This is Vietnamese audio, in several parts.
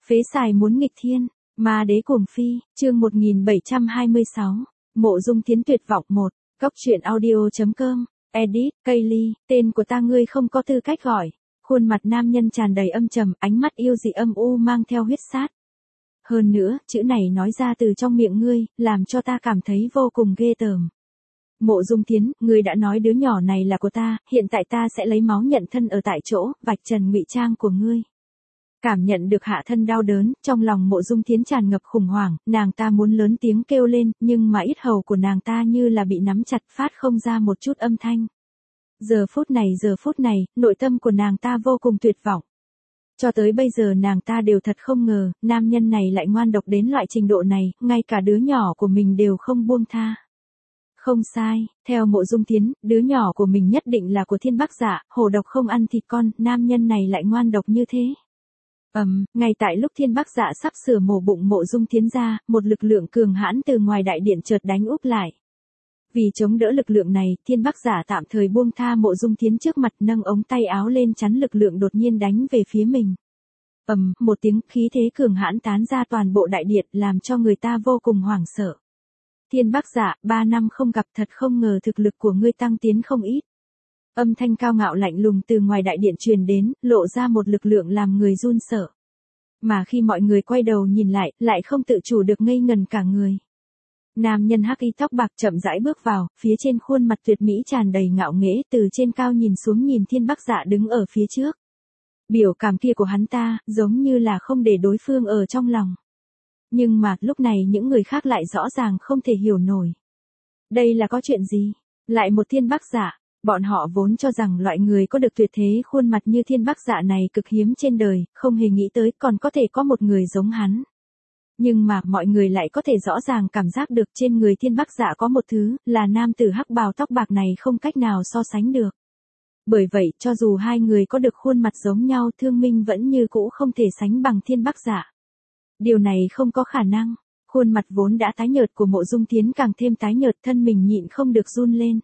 Phế xài muốn nghịch thiên, ma đế cuồng phi, chương 1726, Mộ Dung Thiến tuyệt vọng 1, Cốc truyện audio.com, edit, Kaylee, tên của ta ngươi không có tư cách gọi. Khuôn mặt nam nhân tràn đầy âm trầm, ánh mắt yêu dị âm u mang theo huyết sát. Hơn nữa, chữ này nói ra từ trong miệng ngươi, làm cho ta cảm thấy vô cùng ghê tởm. Mộ Dung Thiến, ngươi đã nói đứa nhỏ này là của ta, hiện tại ta sẽ lấy máu nhận thân ở tại chỗ, vạch trần ngụy trang của ngươi. Cảm nhận được hạ thân đau đớn, trong lòng Mộ Dung Thiến tràn ngập khủng hoảng, nàng ta muốn lớn tiếng kêu lên, nhưng mà yết hầu của nàng ta như là bị nắm chặt phát không ra một chút âm thanh. Giờ phút này, nội tâm của nàng ta vô cùng tuyệt vọng. Cho tới bây giờ nàng ta đều thật không ngờ, nam nhân này lại ngoan độc đến loại trình độ này, ngay cả đứa nhỏ của mình đều không buông tha. Không sai, theo Mộ Dung Thiến, đứa nhỏ của mình nhất định là của Thiên Bắc Dạ, hổ độc không ăn thịt con, nam nhân này lại ngoan độc như thế. Ngay tại lúc Thiên Bắc Dạ sắp sửa mổ bụng Mộ Dung Thiến ra, một lực lượng cường hãn từ ngoài đại điện chợt đánh úp lại. Vì chống đỡ lực lượng này, Thiên Bắc Dạ tạm thời buông tha Mộ Dung Thiến trước mặt, nâng ống tay áo lên chắn lực lượng đột nhiên đánh về phía mình. Một tiếng khí thế cường hãn tán ra toàn bộ đại điện, làm cho người ta vô cùng hoảng sợ. Thiên Bắc Dạ, 3 năm không gặp, thật không ngờ thực lực của ngươi tăng tiến không ít. Âm thanh cao ngạo lạnh lùng từ ngoài đại điện truyền đến, lộ ra một lực lượng làm người run sợ. Mà khi mọi người quay đầu nhìn lại không tự chủ được ngây ngần cả người. Nam nhân hắc y tóc bạc chậm rãi bước vào, phía trên khuôn mặt tuyệt mỹ tràn đầy ngạo nghễ, từ trên cao nhìn xuống nhìn Thiên Bắc Dạ đứng ở phía trước. Biểu cảm kia của hắn ta, giống như là không để đối phương ở trong lòng. Nhưng mà, lúc này những người khác lại rõ ràng không thể hiểu nổi. Đây là có chuyện gì? Lại một Thiên Bắc Dạ, bọn họ vốn cho rằng loại người có được tuyệt thế khuôn mặt như Thiên Bắc Dạ này cực hiếm trên đời, không hề nghĩ tới còn có thể có một người giống hắn. Nhưng mà, mọi người lại có thể rõ ràng cảm giác được trên người Thiên Bắc Dạ có một thứ, là nam tử hắc bào tóc bạc này không cách nào so sánh được. Bởi vậy, cho dù hai người có được khuôn mặt giống nhau, Thương Minh vẫn như cũ không thể sánh bằng Thiên Bắc Dạ. Điều này không có khả năng. Khuôn mặt vốn đã tái nhợt của Mộ Dung Thiến càng thêm tái nhợt, thân mình nhịn không được run lên.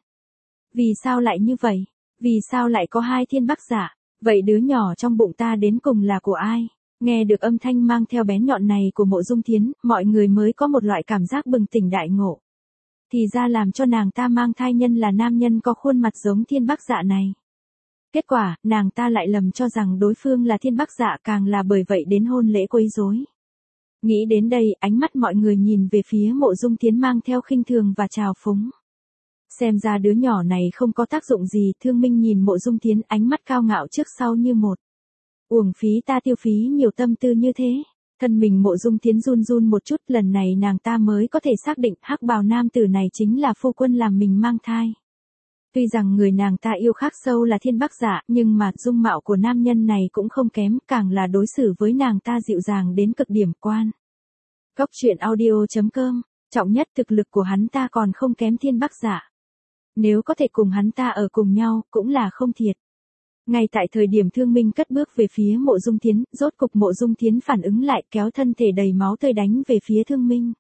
Vì sao lại như vậy? Vì sao lại có hai Thiên Bắc Dạ? Vậy đứa nhỏ trong bụng ta đến cùng là của ai? Nghe được âm thanh mang theo bén nhọn này của Mộ Dung Thiến, mọi người mới có một loại cảm giác bừng tỉnh đại ngộ. Thì ra làm cho nàng ta mang thai nhân là nam nhân có khuôn mặt giống Thiên Bắc Dạ này. Kết quả, nàng ta lại lầm cho rằng đối phương là Thiên Bắc Dạ, càng là bởi vậy đến hôn lễ quấy rối. Nghĩ đến đây, ánh mắt mọi người nhìn về phía Mộ Dung Thiến mang theo khinh thường và trào phúng. Xem ra đứa nhỏ này không có tác dụng gì, Thương Minh nhìn Mộ Dung Thiến, ánh mắt cao ngạo trước sau như một. Uổng phí ta tiêu phí nhiều tâm tư như thế. Thân mình Mộ Dung Thiến run run một chút, lần này nàng ta mới có thể xác định hắc bào nam tử này chính là phu quân làm mình mang thai. Tuy rằng người nàng ta yêu khắc sâu là Thiên Bắc Dạ, nhưng mà dung mạo của nam nhân này cũng không kém, càng là đối xử với nàng ta dịu dàng đến cực điểm quan. Cốc truyện audio.com, trọng nhất thực lực của hắn ta còn không kém Thiên Bắc Dạ. Nếu có thể cùng hắn ta ở cùng nhau, cũng là không thiệt. Ngay tại thời điểm Thương Minh cất bước về phía Mộ Dung Thiến, rốt cục Mộ Dung Thiến phản ứng lại, kéo thân thể đầy máu tươi đánh về phía Thương Minh.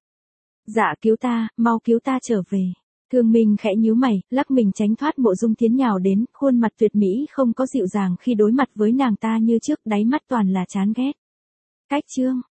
Dạ cứu ta, mau cứu ta trở về. Thương Minh khẽ nhíu mày, lắc mình tránh thoát Mộ Dung Thiến nhào đến, khuôn mặt tuyệt mỹ không có dịu dàng khi đối mặt với nàng ta như trước, đáy mắt toàn là chán ghét. Cách chương